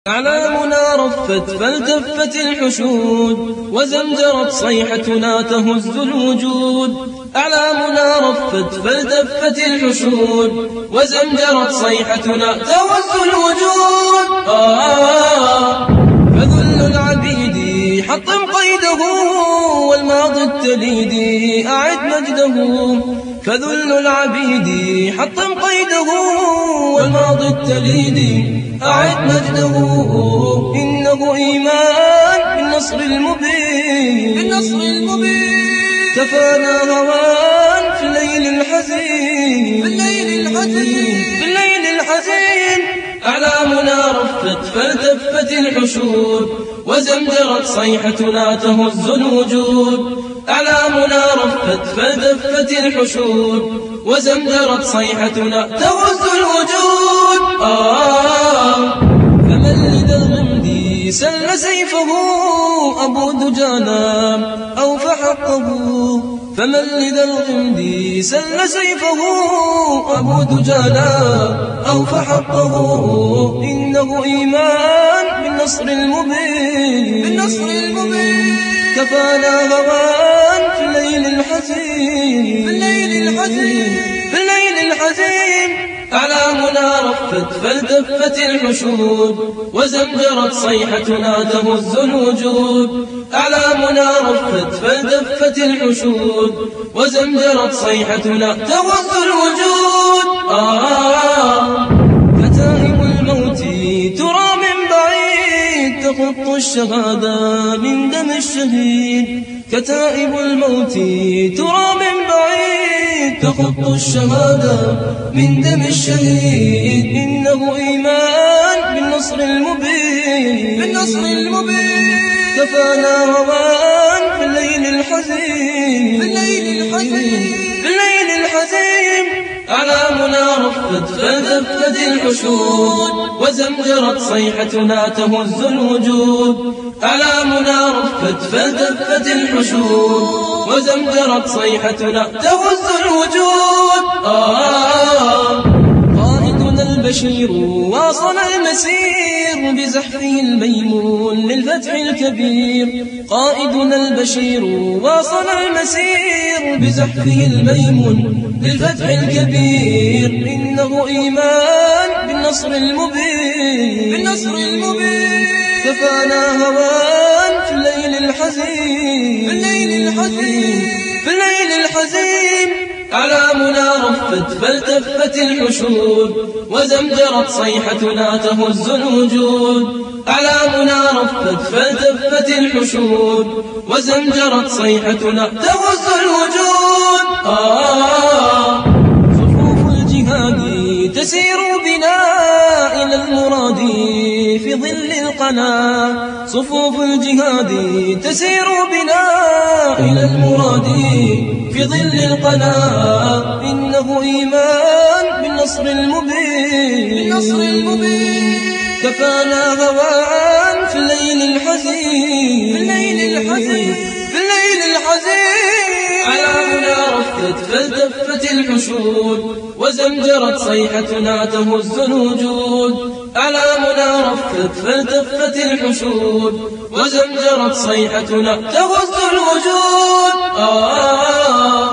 أعلامنا رفت فالتفت الحشود، وزمجرت صيحتنا تهز الوجود. أعلامنا رفت فالتفت الحشود، وزمجرت صيحتنا تهز الوجود. فذل العبيد حطم قيده، والماضي التليدي أعد مجده. فذل العبيد حطم قيده، والماضي التليدي أعد مجده. إنه إيمان بالنصر المبين، بالنصر المبين. كفانا هوان في الليل الحزين، في الليل الحزين، في الليل الحزين. أعلامنا رفت فالتفت الحشود، وزمجرت صيحتنا تهز الوجود. أعلامنا رفت فالتفت الحشود، وزمجرت صيحتنا تهز الوجود. فمن لدى الغمد سل سيفه، أبو دجانا أوفى حقه. فمن لدى الغمد سل سيفه، أبو دجانا أوفى حقه. إنه إيمان بالنصر المبين، بالنصر المبين. كفانا هوان في الليل الحزين، في الليل الحزين، في الليل الحزين. أعلامنا رفت فالتفت الحشود، وزمجرت صيحتنا تهز الوجود. أعلامنا رفت فالتفت الحشود، وزمجرت صيحتنا تهز الوجود. كتائب الموت ترى من بعيد، تخط الشهادة من دم الشهيد. كتائب الموت ترى من بعيد، تخط الشهادة من دم الشهيد. إنه إيمان بالنصر المبين، بالنصر المبين. كفانا هوان في الليل الحزين، في الليل الحزين، في الليل الحزين. أعلامنا رفت فالتفت الحشود، وزمجرت صيحتنا تهز الوجود. أعلامنا رفت فالتفت الحشود، وزمجرت صيحتنا تهز الوجود. قائدنا البشير واصل المسير، بزحفه الميمون للفتح الكبير. قائدنا البشير واصل المسير، بزحفه الميمون للفتح الكبير. إنه إيمان بالنصر المبين، بالنصر المبين. كفانا هوان في الليل الحزين، في الليل الحزين، في الليل الحزين. أعلامنا رفت فالتفت الحشود، وزمجرت صيحتنا تهز الوجود. أعلامنا رفت فالتفت الحشود، وزمجرت صيحتنا تهز الوجود. صفوف الجهاد تسير بنا إلى المراد في ظل القنا. صفوف الجهاد تسير بنا إلى المراد في ظل القنا. إنه إيمان بالنصر المبين، بالنصر المبين. كفانا هوان في الليل الحزين، في الليل الحزين، في الليل الحزين. أعلامنا رفت فالتفت الحشود، وزمجرت صيحتنا تهز الوجود. أعلامنا رفت فالتفت الحشود، وزمجرت صيحتنا تهز الوجود.